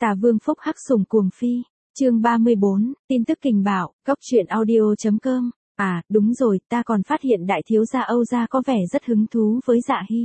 Tà Vương phúc hắc sủng cuồng phi, chương 34, tin tức kình bạo, góc truyện audio.com. À, đúng rồi, ta còn phát hiện đại thiếu gia Âu gia có vẻ rất hứng thú với Dạ Hy.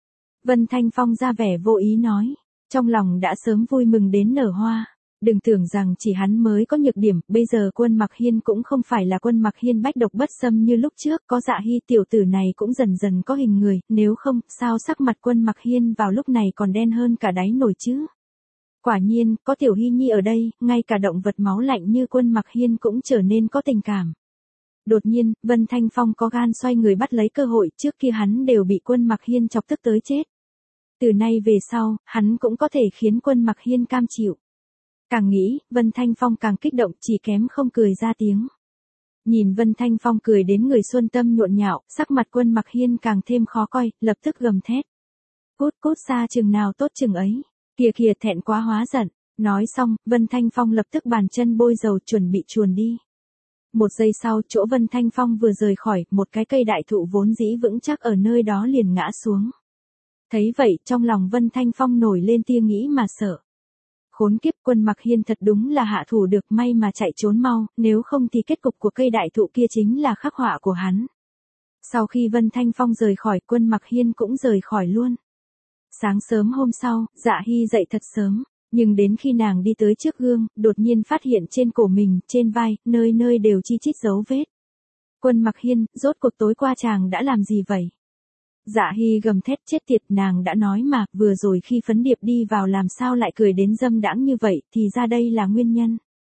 Vân Thanh Phong ra vẻ vô ý nói, trong lòng đã sớm vui mừng đến nở hoa. Đừng tưởng rằng chỉ hắn mới có nhược điểm, bây giờ Quân Mặc Hiên cũng không phải là Quân Mặc Hiên bách độc bất xâm như lúc trước, có Dạ Hy tiểu tử này cũng dần dần có hình người, nếu không, sao sắc mặt Quân Mặc Hiên vào lúc này còn đen hơn cả đáy nồi chứ. Quả nhiên, có tiểu Hy nhi ở đây, ngay cả động vật máu lạnh như Quân Mặc Hiên cũng trở nên có tình cảm. Đột nhiên, Vân Thanh Phong có gan xoay người bắt lấy cơ hội, trước kia hắn đều bị Quân Mặc Hiên chọc tức tới chết. Từ nay về sau, hắn cũng có thể khiến Quân Mặc Hiên cam chịu. Càng nghĩ, Vân Thanh Phong càng kích động, chỉ kém không cười ra tiếng. Nhìn Vân Thanh Phong cười đến người xuân tâm nhộn nhạo, sắc mặt Quân Mặc Hiên càng thêm khó coi, lập tức gầm thét. Cút cút xa chừng nào tốt chừng ấy. Kìa kìa thẹn quá hóa giận. Nói xong, Vân Thanh Phong lập tức bàn chân bôi dầu chuẩn bị chuồn đi. Một giây sau, chỗ Vân Thanh Phong vừa rời khỏi, một cái cây đại thụ vốn dĩ vững chắc ở nơi đó liền ngã xuống. Thấy vậy, trong lòng Vân Thanh Phong nổi lên tia nghĩ mà sợ. Khốn kiếp, Quân Mặc Hiên thật đúng là hạ thủ được, may mà chạy trốn mau, nếu không thì kết cục của cây đại thụ kia chính là khắc họa của hắn. Sau khi Vân Thanh Phong rời khỏi, Quân Mặc Hiên cũng rời khỏi luôn. Sáng sớm hôm sau, Dạ Hy dậy thật sớm, nhưng đến khi nàng đi tới trước gương, đột nhiên phát hiện trên cổ mình, trên vai, nơi nơi đều chi chít dấu vết. Quân Mặc Hiên, rốt cuộc tối qua chàng đã làm gì vậy? Dạ Hy gầm thét, chết tiệt, nàng đã nói mà, vừa rồi khi Phấn Điệp đi vào làm sao lại cười đến dâm đãng như vậy, thì ra đây là nguyên nhân.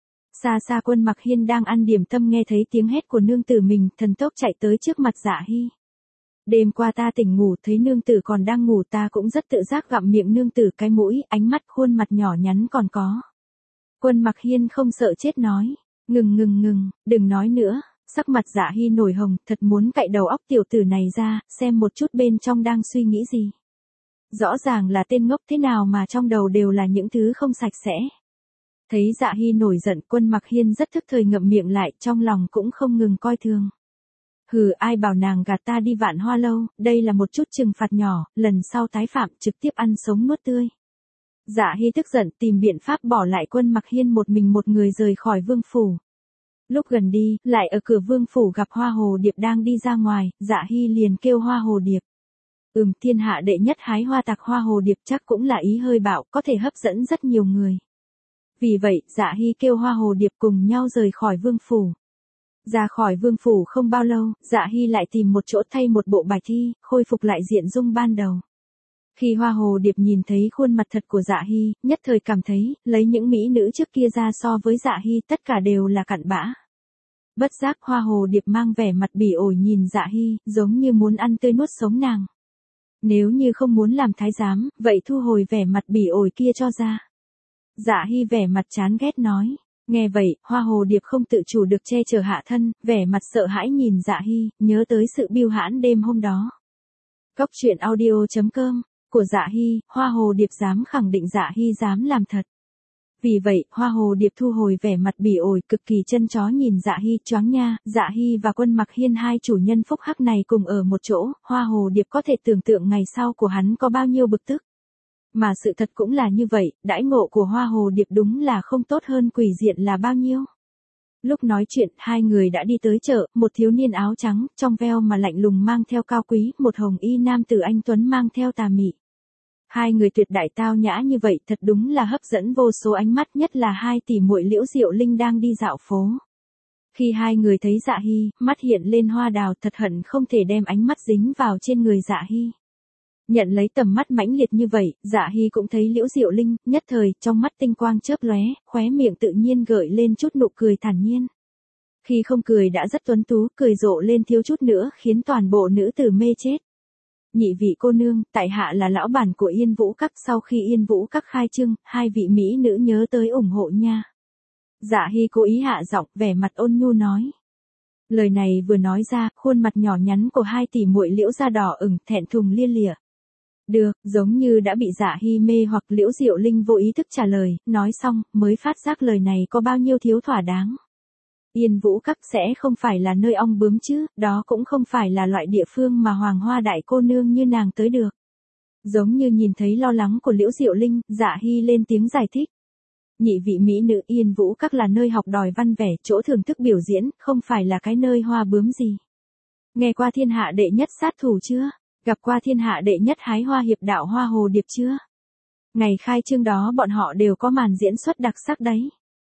Xa xa Quân Mặc Hiên đang ăn điểm tâm nghe thấy tiếng hét của nương tử mình, thần tốc chạy tới trước mặt Dạ Hy. Đêm qua ta tỉnh ngủ thấy nương tử còn đang ngủ, ta cũng rất tự giác gặm miệng nương tử, cái mũi, ánh mắt, khuôn mặt nhỏ nhắn còn có. Quân Mặc Hiên không sợ chết nói, ngừng, đừng nói nữa. Sắc mặt Dạ Hy nổi hồng, thật muốn cạy đầu óc tiểu tử này ra, xem một chút bên trong đang suy nghĩ gì. Rõ ràng là tên ngốc thế nào mà trong đầu đều là những thứ không sạch sẽ. Thấy Dạ Hy nổi giận, Quân Mặc Hiên rất thức thời ngậm miệng lại, trong lòng cũng không ngừng coi thường. Hừ, ai bảo nàng gạt ta đi Vạn Hoa lâu, đây là một chút trừng phạt nhỏ, lần sau tái phạm trực tiếp ăn sống nuốt tươi. Dạ Hy tức giận tìm biện pháp bỏ lại Quân Mặc Hiên một mình một người rời khỏi vương phủ. Lúc gần đi, lại ở cửa vương phủ gặp Hoa Hồ Điệp đang đi ra ngoài, Dạ Hy liền kêu Hoa Hồ Điệp. Thiên hạ đệ nhất hái hoa tặc Hoa Hồ Điệp chắc cũng là ý hơi bạo, có thể hấp dẫn rất nhiều người. Vì vậy, Dạ Hy kêu Hoa Hồ Điệp cùng nhau rời khỏi vương phủ. Ra khỏi vương phủ không bao lâu, Dạ Hy lại tìm một chỗ thay một bộ bài thi, khôi phục lại diện dung ban đầu. Khi Hoa Hồ Điệp nhìn thấy khuôn mặt thật của Dạ Hy, nhất thời cảm thấy, lấy những mỹ nữ trước kia ra so với Dạ Hy tất cả đều là cặn bã. Bất giác Hoa Hồ Điệp mang vẻ mặt bỉ ổi nhìn Dạ Hy, giống như muốn ăn tươi nuốt sống nàng. Nếu như không muốn làm thái giám, vậy thu hồi vẻ mặt bỉ ổi kia cho ra. Dạ Hy vẻ mặt chán ghét nói. Nghe vậy, Hoa Hồ Điệp không tự chủ được che chở hạ thân, vẻ mặt sợ hãi nhìn Dạ Hy, nhớ tới sự bưu hãn đêm hôm đó. Góc truyện audio.com. Của Dạ Hy, Hoa Hồ Điệp dám khẳng định Dạ Hy dám làm thật. Vì vậy, Hoa Hồ Điệp thu hồi vẻ mặt bỉ ổi, cực kỳ chân chó nhìn Dạ Hy, choáng nha. Dạ Hy và Quân Mặc Hiên hai chủ nhân phúc hắc này cùng ở một chỗ, Hoa Hồ Điệp có thể tưởng tượng ngày sau của hắn có bao nhiêu bực tức. Mà sự thật cũng là như vậy, đãi ngộ của Hoa Hồ Điệp đúng là không tốt hơn Quỷ Diện là bao nhiêu. Lúc nói chuyện, hai người đã đi tới chợ, một thiếu niên áo trắng, trong veo mà lạnh lùng mang theo cao quý, một hồng y nam tử anh tuấn mang theo tà mị. Hai người tuyệt đại tao nhã như vậy thật đúng là hấp dẫn vô số ánh mắt, nhất là hai tỷ muội Liễu Diệu Linh đang đi dạo phố. Khi hai người thấy Dạ Hy, mắt hiện lên hoa đào, thật hận không thể đem ánh mắt dính vào trên người Dạ Hy. Nhận lấy tầm mắt mãnh liệt như vậy, Dạ Hy cũng thấy Liễu Diệu Linh, nhất thời, trong mắt tinh quang chớp lóe, khóe miệng tự nhiên gợi lên chút nụ cười thản nhiên. Khi không cười đã rất tuấn tú, cười rộ lên thiếu chút nữa, khiến toàn bộ nữ tử mê chết. Nhị vị cô nương, tại hạ là lão bản của Yên Vũ Các, sau khi Yên Vũ Các khai trương, hai vị mỹ nữ nhớ tới ủng hộ nha. Dạ Hy cố ý hạ giọng, vẻ mặt ôn nhu nói. Lời này vừa nói ra, khuôn mặt nhỏ nhắn của hai tỷ muội Liễu ra đỏ ửng, thẹn thùng lia lịa. Được, giống như đã bị Dạ Hy mê hoặc. Liễu Diệu Linh vô ý thức trả lời, nói xong, mới phát giác lời này có bao nhiêu thiếu thỏa đáng. Yên Vũ Các sẽ không phải là nơi ong bướm chứ, đó cũng không phải là loại địa phương mà Hoàng Hoa đại cô nương như nàng tới được. Giống như nhìn thấy lo lắng của Liễu Diệu Linh, Dạ Hy lên tiếng giải thích. Nhị vị mỹ nữ Yên Vũ Các là nơi học đòi văn vẻ, chỗ thưởng thức biểu diễn, không phải là cái nơi hoa bướm gì. Nghe qua thiên hạ đệ nhất sát thủ chưa? Gặp qua thiên hạ đệ nhất hái hoa hiệp đạo Hoa Hồ Điệp chưa? Ngày khai trương đó bọn họ đều có màn diễn xuất đặc sắc đấy.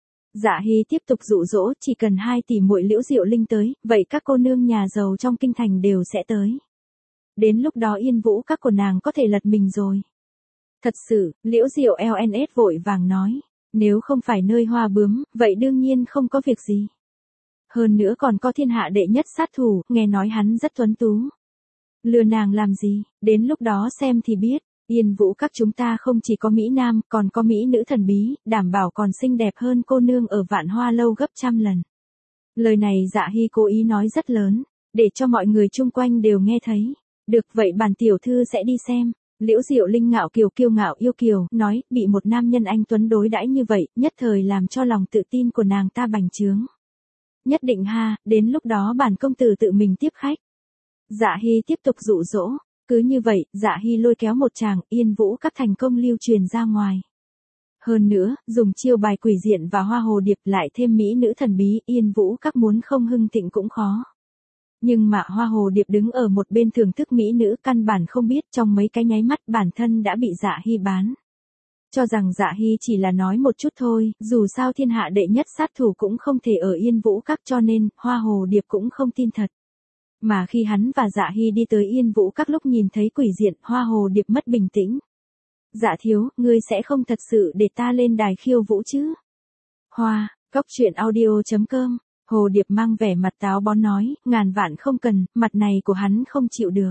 Dạ Hy tiếp tục dụ dỗ, chỉ cần 2 tỷ muội Liễu Diệu Linh tới, vậy các cô nương nhà giàu trong kinh thành đều sẽ tới. Đến lúc đó Yên Vũ Các của nàng có thể lật mình rồi. Thật sự, Liễu Diệu LNS vội vàng nói, nếu không phải nơi hoa bướm, vậy đương nhiên không có việc gì. Hơn nữa còn có thiên hạ đệ nhất sát thủ, nghe nói hắn rất tuấn tú. Lừa nàng làm gì, đến lúc đó xem thì biết. Yên Vũ Các chúng ta không chỉ có Mỹ Nam, còn có Mỹ nữ thần bí, đảm bảo còn xinh đẹp hơn cô nương ở Vạn Hoa Lâu gấp 100 lần. Lời này Dạ Hy cố ý nói rất lớn, để cho mọi người chung quanh đều nghe thấy. Được vậy bản tiểu thư sẽ đi xem. Liễu Diệu Linh ngạo kiều kiêu ngạo yêu kiều, nói, bị một nam nhân anh tuấn đối đãi như vậy, nhất thời làm cho lòng tự tin của nàng ta bành trướng. Nhất định ha, đến lúc đó bản công tử tự mình tiếp khách. Dạ Hy tiếp tục dụ dỗ. Cứ như vậy, Dạ Hy lôi kéo một chàng, Yên Vũ Các thành công lưu truyền ra ngoài. Hơn nữa, dùng chiêu bài quỷ diện và Hoa Hồ Điệp lại thêm mỹ nữ thần bí, Yên Vũ Các muốn không hưng thịnh cũng khó. Nhưng mà Hoa Hồ Điệp đứng ở một bên thưởng thức mỹ nữ, căn bản không biết trong mấy cái nháy mắt bản thân đã bị Dạ Hy bán. Cho rằng Dạ Hy chỉ là nói một chút thôi, dù sao thiên hạ đệ nhất sát thủ cũng không thể ở Yên Vũ Các, cho nên Hoa Hồ Điệp cũng không tin thật. Mà khi hắn và Dạ Hy đi tới Yên Vũ Các lúc nhìn thấy quỷ diện, Hoa Hồ Điệp mất bình tĩnh. Dạ thiếu, ngươi sẽ không thật sự để ta lên đài khiêu vũ chứ? Hoa, Cóc Truyện Audio.com. Hồ Điệp mang vẻ mặt táo bón nói, ngàn vạn không cần, mặt này của hắn không chịu được.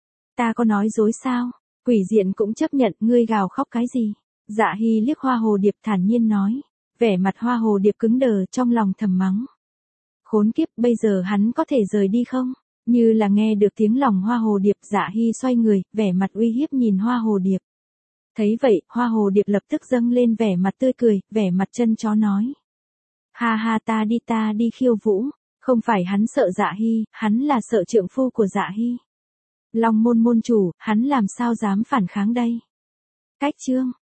Ta có nói dối sao? Quỷ diện cũng chấp nhận, ngươi gào khóc cái gì? Dạ Hy liếc Hoa Hồ Điệp thản nhiên nói. Vẻ mặt Hoa Hồ Điệp cứng đờ, trong lòng thầm mắng. Khốn kiếp, bây giờ hắn có thể rời đi không? Như là nghe được tiếng lòng Hoa Hồ Điệp, Dạ Hy xoay người, vẻ mặt uy hiếp nhìn Hoa Hồ Điệp. Thấy vậy, Hoa Hồ Điệp lập tức dâng lên vẻ mặt tươi cười, vẻ mặt chân chó nói. Ha ha, ta đi khiêu vũ. Không phải hắn sợ Dạ Hy, hắn là sợ trượng phu của Dạ Hy. Long môn môn chủ, hắn làm sao dám phản kháng đây? Cách chương.